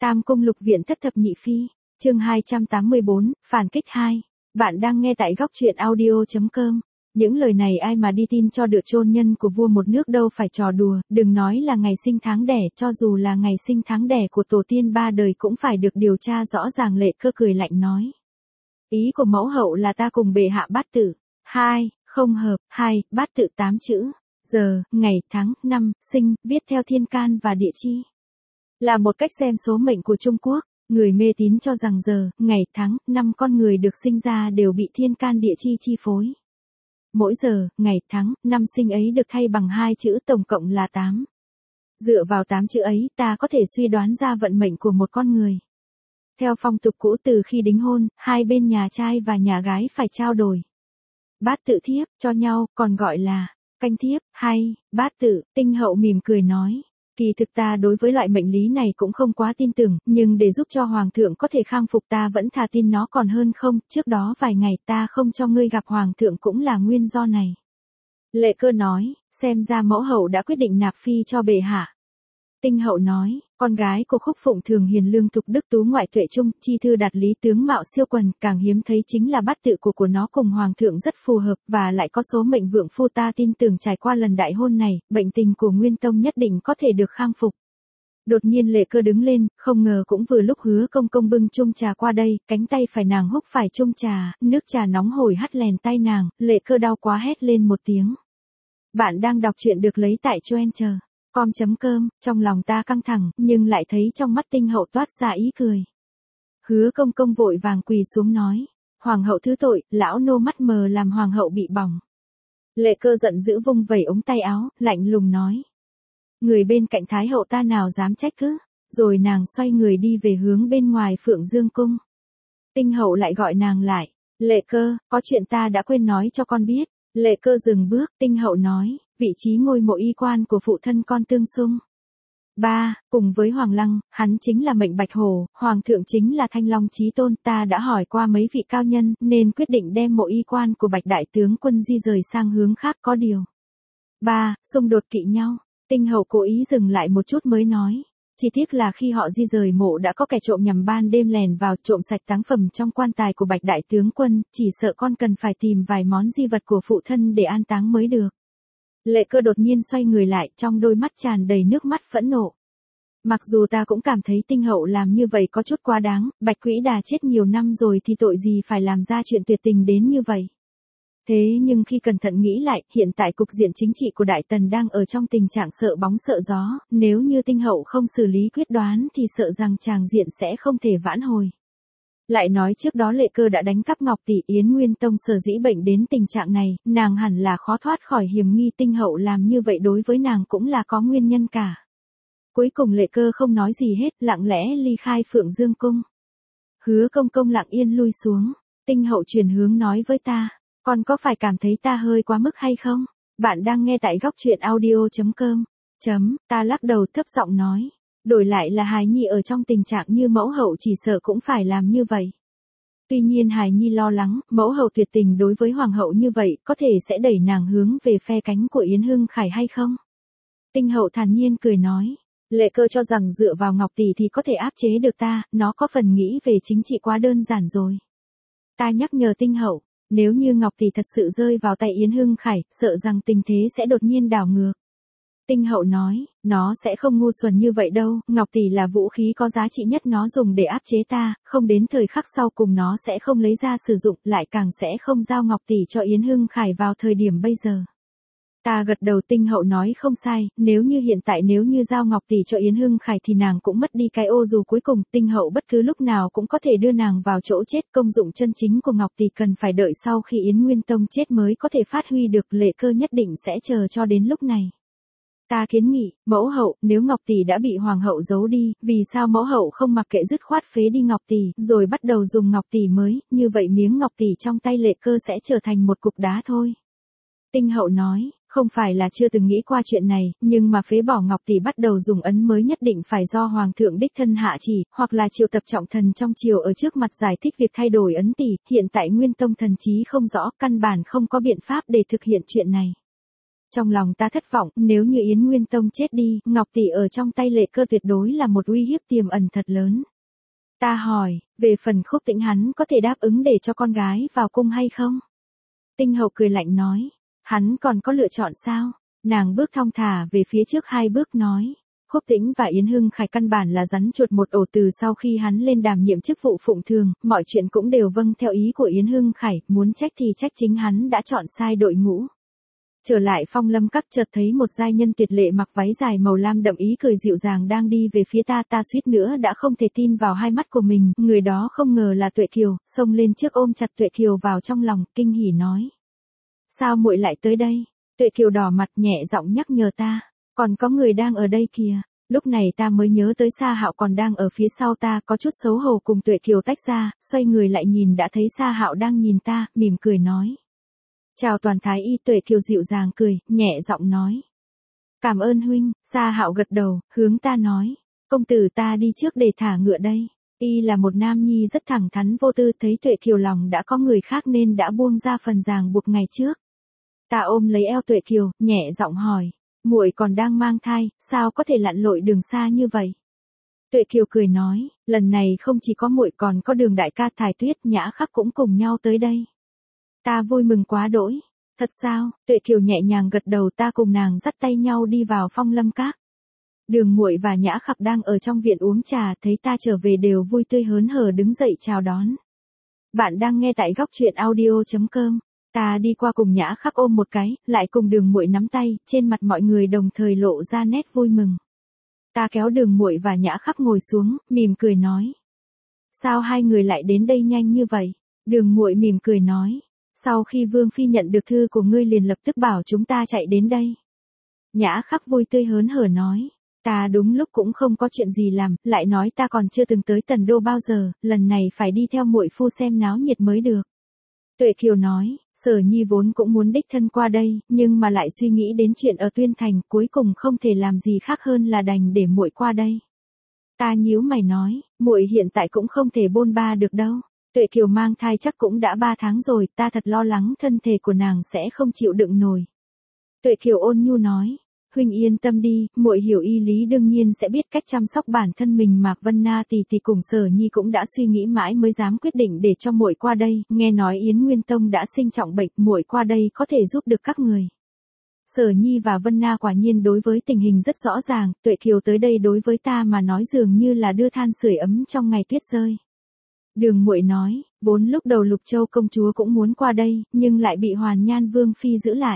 Tam cung lục viện thất thập nhị phi, chương 284, phản kích 2. Bạn đang nghe tại góc truyện audio.com. Những lời này ai mà đi tin cho được, chôn nhân của vua một nước đâu phải trò đùa, đừng nói là ngày sinh tháng đẻ, cho dù là ngày sinh tháng đẻ của tổ tiên ba đời cũng phải được điều tra rõ ràng. Lệ Cơ cười lạnh nói. Ý của mẫu hậu là ta cùng bệ hạ bát tự. 2, không hợp. 2, bát tự 8 chữ. Giờ, ngày, tháng, năm, sinh, viết theo thiên can và địa chi. Là một cách xem số mệnh của Trung Quốc. Người mê tín cho rằng giờ, ngày, tháng, năm con người được sinh ra đều bị thiên can địa chi chi phối. Mỗi giờ, ngày, tháng, năm sinh ấy được thay bằng 2 chữ, tổng cộng là 8. Dựa vào 8 chữ ấy, ta có thể suy đoán ra vận mệnh của một con người. Theo phong tục cũ, từ khi đính hôn, hai bên nhà trai và nhà gái phải trao đổi bát tự thiếp cho nhau, còn gọi là canh thiếp hay bát tự. Tinh hậu mỉm cười nói. Kỳ thực ta đối với loại mệnh lý này cũng không quá tin tưởng, nhưng để giúp cho hoàng thượng có thể khang phục ta vẫn thà tin nó còn hơn không. Trước đó vài ngày ta không cho ngươi gặp hoàng thượng cũng là nguyên do này. Lệ Cơ nói, xem ra mẫu hậu đã quyết định nạp phi cho bệ hạ. Tinh hậu nói, con gái của Khúc Phụng thường hiền lương thục đức tú ngoại tuệ trung, chi thư đạt lý tướng mạo siêu quần, càng hiếm thấy chính là bát tự của nó cùng hoàng thượng rất phù hợp, và lại có số mệnh vượng phu. Ta tin tưởng trải qua lần đại hôn này, bệnh tình của Nguyên Tông nhất định có thể được khang phục. Đột nhiên Lệ Cơ đứng lên, không ngờ cũng vừa lúc Hứa Công Công bưng chung trà qua đây, cánh tay phải nàng húc phải chung trà, nước trà nóng hổi hắt lèn tay nàng. Lệ Cơ đau quá hét lên một tiếng. Bạn đang đọc truyện được lấy tại Choencher.com, trong lòng ta căng thẳng, nhưng lại thấy trong mắt Tinh hậu toát ra ý cười. Hứa Công Công vội vàng quỳ xuống nói, hoàng hậu thứ tội, lão nô mắt mờ làm hoàng hậu bị bỏng. Lệ Cơ giận dữ vung vẩy ống tay áo, lạnh lùng nói. Người bên cạnh thái hậu ta nào dám trách cứ, rồi nàng xoay người đi về hướng bên ngoài Phượng Dương cung. Tinh hậu lại gọi nàng lại, Lệ Cơ, có chuyện ta đã quên nói cho con biết. Lệ Cơ dừng bước, Tinh hậu nói, vị trí ngôi mộ y quan của phụ thân con tương xung. 3, cùng với Hoàng Lăng, hắn chính là mệnh Bạch Hổ, Hoàng thượng chính là Thanh Long Chí Tôn. Ta đã hỏi qua mấy vị cao nhân, nên quyết định đem mộ y quan của Bạch Đại Tướng Quân di rời sang hướng khác. Có điều 3, xung đột kỵ nhau. Tinh hậu cố ý dừng lại một chút mới nói. Chỉ tiếc là khi họ di rời mộ đã có kẻ trộm nhằm ban đêm lèn vào trộm sạch táng phẩm trong quan tài của Bạch Đại Tướng Quân, chỉ sợ con cần phải tìm vài món di vật của phụ thân để an táng mới được. Lệ Cơ đột nhiên xoay người lại, trong đôi mắt tràn đầy nước mắt phẫn nộ. Mặc dù ta cũng cảm thấy Tinh hậu làm như vậy có chút quá đáng, Bạch Quỹ Đà chết nhiều năm rồi thì tội gì phải làm ra chuyện tuyệt tình đến như vậy. Thế nhưng khi cẩn thận nghĩ lại, hiện tại cục diện chính trị của Đại Tần đang ở trong tình trạng sợ bóng sợ gió, nếu như Tinh hậu không xử lý quyết đoán thì sợ rằng tràng diện sẽ không thể vãn hồi. Lại nói trước đó Lệ Cơ đã đánh cắp Ngọc tỷ. Yến Nguyên Tông sở dĩ bệnh đến tình trạng này, nàng hẳn là khó thoát khỏi hiểm nghi. Tinh hậu làm như vậy đối với nàng cũng là có nguyên nhân cả. Cuối cùng Lệ Cơ không nói gì hết, lặng lẽ ly khai Phượng Dương cung. Hứa Công Công lặng yên lui xuống. Tinh hậu chuyển hướng nói với ta, con có phải cảm thấy ta hơi quá mức hay không? Bạn đang nghe tại góc truyện audio.com. Ta lắc đầu thấp giọng nói. Đổi lại là hài nhi ở trong tình trạng như mẫu hậu chỉ sợ cũng phải làm như vậy. Tuy nhiên hài nhi lo lắng, mẫu hậu tuyệt tình đối với hoàng hậu như vậy, có thể sẽ đẩy nàng hướng về phe cánh của Yến Hưng Khải hay không? Tinh hậu thản nhiên cười nói. Lệ Cơ cho rằng dựa vào Ngọc tỷ thì có thể áp chế được ta, nó có phần nghĩ về chính trị quá đơn giản rồi. Ta nhắc nhở Tinh hậu, nếu như Ngọc tỷ thật sự rơi vào tay Yến Hưng Khải, sợ rằng tình thế sẽ đột nhiên đảo ngược. Tinh hậu nói, nó sẽ không ngu xuẩn như vậy đâu, Ngọc tỷ là vũ khí có giá trị nhất nó dùng để áp chế ta, không đến thời khắc sau cùng nó sẽ không lấy ra sử dụng, lại càng sẽ không giao Ngọc tỷ cho Yến Hưng Khải vào thời điểm bây giờ. Ta gật đầu. Tinh hậu nói không sai, nếu như hiện tại nếu như giao Ngọc tỷ cho Yến Hưng Khải thì nàng cũng mất đi cái ô dù cuối cùng. Tinh hậu bất cứ lúc nào cũng có thể đưa nàng vào chỗ chết. Công dụng chân chính của Ngọc tỷ cần phải đợi sau khi Yến Nguyên Tông chết mới có thể phát huy được. Lệ Cơ nhất định sẽ chờ cho đến lúc này. Ta kiến nghị, mẫu hậu, nếu Ngọc tỷ đã bị hoàng hậu giấu đi, vì sao mẫu hậu không mặc kệ dứt khoát phế đi Ngọc tỷ, rồi bắt đầu dùng Ngọc tỷ mới, như vậy miếng Ngọc tỷ trong tay Lệ Cơ sẽ trở thành một cục đá thôi. Tinh hậu nói, không phải là chưa từng nghĩ qua chuyện này, nhưng mà phế bỏ Ngọc tỷ bắt đầu dùng ấn mới nhất định phải do hoàng thượng đích thân hạ chỉ, hoặc là triệu tập trọng thần trong triều ở trước mặt giải thích việc thay đổi ấn tỷ. Hiện tại Nguyên Tông thần trí không rõ, căn bản không có biện pháp để thực hiện chuyện này. Trong lòng ta thất vọng, nếu như Yến Nguyên Tông chết đi, Ngọc Tỷ ở trong tay Lệ Cơ tuyệt đối là một uy hiếp tiềm ẩn thật lớn. Ta hỏi, về phần Khúc Tĩnh hắn có thể đáp ứng để cho con gái vào cung hay không? Tinh Hậu cười lạnh nói, hắn còn có lựa chọn sao? Nàng bước thong thả về phía trước 2 bước nói. Khúc Tĩnh và Yến Hưng Khải căn bản là rắn chuột một ổ, từ sau khi hắn lên đảm nhiệm chức vụ phụng thường, mọi chuyện cũng đều vâng theo ý của Yến Hưng Khải, muốn trách thì trách chính hắn đã chọn sai đội ngũ. Trở lại Phong Lâm Các chợt thấy một giai nhân tuyệt lệ mặc váy dài màu lam đậm ý cười dịu dàng đang đi về phía ta, ta suýt nữa đã không thể tin vào hai mắt của mình, người đó không ngờ là Tuệ Kiều, xông lên trước ôm chặt Tuệ Kiều vào trong lòng, kinh hỉ nói. Sao muội lại tới đây? Tuệ Kiều đỏ mặt nhẹ giọng nhắc nhở ta, còn có người đang ở đây kìa. Lúc này ta mới nhớ tới Sa Hạo còn đang ở phía sau ta, có chút xấu hổ cùng Tuệ Kiều tách ra, xoay người lại nhìn đã thấy Sa Hạo đang nhìn ta, mỉm cười nói. Chào Toàn Thái Y. Tuệ Kiều dịu dàng cười, nhẹ giọng nói. Cảm ơn huynh. Sa Hạo gật đầu, hướng ta nói. Công tử ta đi trước để thả ngựa đây. Y là một nam nhi rất thẳng thắn vô tư, thấy Tuệ Kiều lòng đã có người khác nên đã buông ra phần ràng buộc ngày trước. Ta ôm lấy eo Tuệ Kiều, nhẹ giọng hỏi. Muội còn đang mang thai, sao có thể lặn lội đường xa như vậy? Tuệ Kiều cười nói, lần này không chỉ có muội còn có Đường đại ca, Thải Tuyết, Nhã Khắc cũng cùng nhau tới đây. Ta vui mừng quá đỗi. Thật sao? Tuệ Kiều nhẹ nhàng gật đầu, ta cùng nàng dắt tay nhau đi vào Phong Lâm Các. Đường muội và Nhã Khắc đang ở trong viện uống trà, thấy ta trở về đều vui tươi hớn hở đứng dậy chào đón. Bạn đang nghe tại góc truyện audio.com. Ta đi qua cùng Nhã Khắc ôm một cái, lại cùng Đường muội nắm tay, trên mặt mọi người đồng thời lộ ra nét vui mừng. Ta kéo Đường muội và Nhã Khắc ngồi xuống, mỉm cười nói. Sao hai người lại đến đây nhanh như vậy? Đường muội mỉm cười nói. Sau khi Vương Phi nhận được thư của ngươi liền lập tức bảo chúng ta chạy đến đây. Nhã Khắc vui tươi hớn hở nói. Ta đúng lúc cũng không có chuyện gì làm, lại nói ta còn chưa từng tới Tần Đô bao giờ, lần này phải đi theo muội phu xem náo nhiệt mới được. Tuệ Kiều nói, Sở Nhi vốn cũng muốn đích thân qua đây, nhưng mà lại suy nghĩ đến chuyện ở Tuyên Thành, cuối cùng không thể làm gì khác hơn là đành để muội qua đây. Ta nhíu mày nói, muội hiện tại cũng không thể bôn ba được đâu. Tuệ Kiều mang thai chắc cũng đã 3 tháng rồi, ta thật lo lắng thân thể của nàng sẽ không chịu đựng nổi. Tuệ Kiều ôn nhu nói, huynh yên tâm đi, muội hiểu y lý đương nhiên sẽ biết cách chăm sóc bản thân mình. Mạc Vân Na tỷ tỷ cùng Sở Nhi cũng đã suy nghĩ mãi mới dám quyết định để cho muội qua đây, nghe nói Yến Nguyên Tông đã sinh trọng bệnh, muội qua đây có thể giúp được các người. Sở Nhi và Vân Na quả nhiên đối với tình hình rất rõ ràng, Tuệ Kiều tới đây đối với ta mà nói dường như là đưa than sưởi ấm trong ngày tuyết rơi. Đường muội nói, vốn lúc đầu Lục Châu công chúa cũng muốn qua đây, nhưng lại bị Hoàn Nhan Vương Phi giữ lại.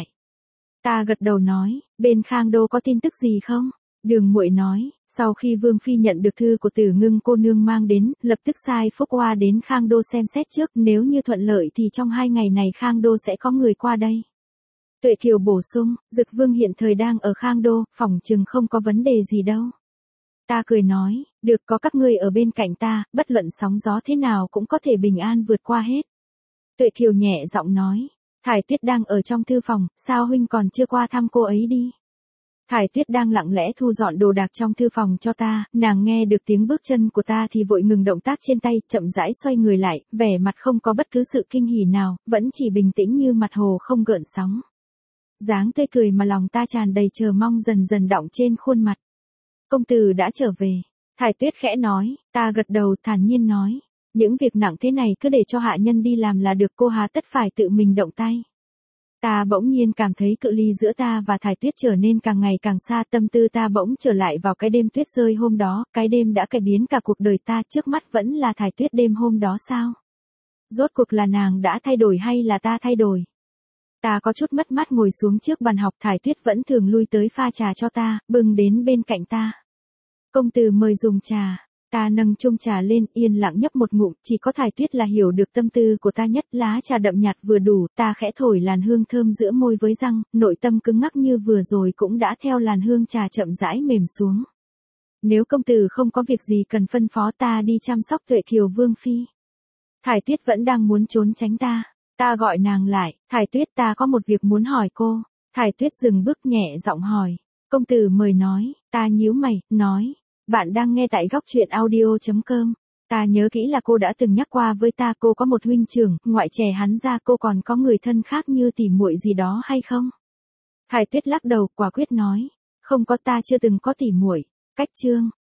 Ta gật đầu nói, bên Khang Đô có tin tức gì không? Đường muội nói, sau khi Vương Phi nhận được thư của Tử Ngưng cô nương mang đến, lập tức sai Phúc Hoa đến Khang Đô xem xét trước, nếu như thuận lợi thì trong 2 ngày này Khang Đô sẽ có người qua đây. Tuệ Kiều bổ sung, Dực Vương hiện thời đang ở Khang Đô, phỏng chừng không có vấn đề gì đâu. Ta cười nói, được, có các ngươi ở bên cạnh ta, bất luận sóng gió thế nào cũng có thể bình an vượt qua hết. Tuệ Kiều nhẹ giọng nói, Thải Tuyết đang ở trong thư phòng, sao huynh còn chưa qua thăm cô ấy đi? Thải Tuyết đang lặng lẽ thu dọn đồ đạc trong thư phòng cho ta, nàng nghe được tiếng bước chân của ta thì vội ngừng động tác trên tay, chậm rãi xoay người lại, vẻ mặt không có bất cứ sự kinh hỉ nào, vẫn chỉ bình tĩnh như mặt hồ không gợn sóng. Dáng tươi cười mà lòng ta tràn đầy chờ mong dần dần đọng trên khuôn mặt. Công tử đã trở về. Thải Tuyết khẽ nói, ta gật đầu thản nhiên nói. Những việc nặng thế này cứ để cho hạ nhân đi làm là được, cô hà tất phải tự mình động tay. Ta bỗng nhiên cảm thấy cự ly giữa ta và Thải Tuyết trở nên càng ngày càng xa, tâm tư ta bỗng trở lại vào cái đêm tuyết rơi hôm đó, cái đêm đã cải biến cả cuộc đời ta, trước mắt vẫn là Thải Tuyết đêm hôm đó sao? Rốt cuộc là nàng đã thay đổi hay là ta thay đổi? Ta có chút mất mát ngồi xuống trước bàn học, Thải Tuyết vẫn thường lui tới pha trà cho ta, bưng đến bên cạnh ta. Công tử mời dùng trà. Ta nâng chung trà lên, yên lặng nhấp một ngụm, chỉ có Thải Tuyết là hiểu được tâm tư của ta nhất, lá trà đậm nhạt vừa đủ, ta khẽ thổi làn hương thơm giữa môi với răng, nội tâm cứng ngắc như vừa rồi cũng đã theo làn hương trà chậm rãi mềm xuống. Nếu công tử không có việc gì cần phân phó, ta đi chăm sóc Tuệ Kiều Vương Phi. Thải Tuyết vẫn đang muốn trốn tránh ta. Ta gọi nàng lại, Thải Tuyết, ta có một việc muốn hỏi cô. Thải Tuyết dừng bước nhẹ giọng hỏi. Công tử mời nói. Ta nhíu mày, nói. Bạn đang nghe tại góc truyện audio.com. Ta nhớ kỹ là cô đã từng nhắc qua với ta, cô có một huynh trưởng, ngoại trừ hắn ra cô còn có người thân khác như tỉ muội gì đó hay không? Thải Tuyết lắc đầu quả quyết nói, không có, ta chưa từng có tỉ muội. Cách chương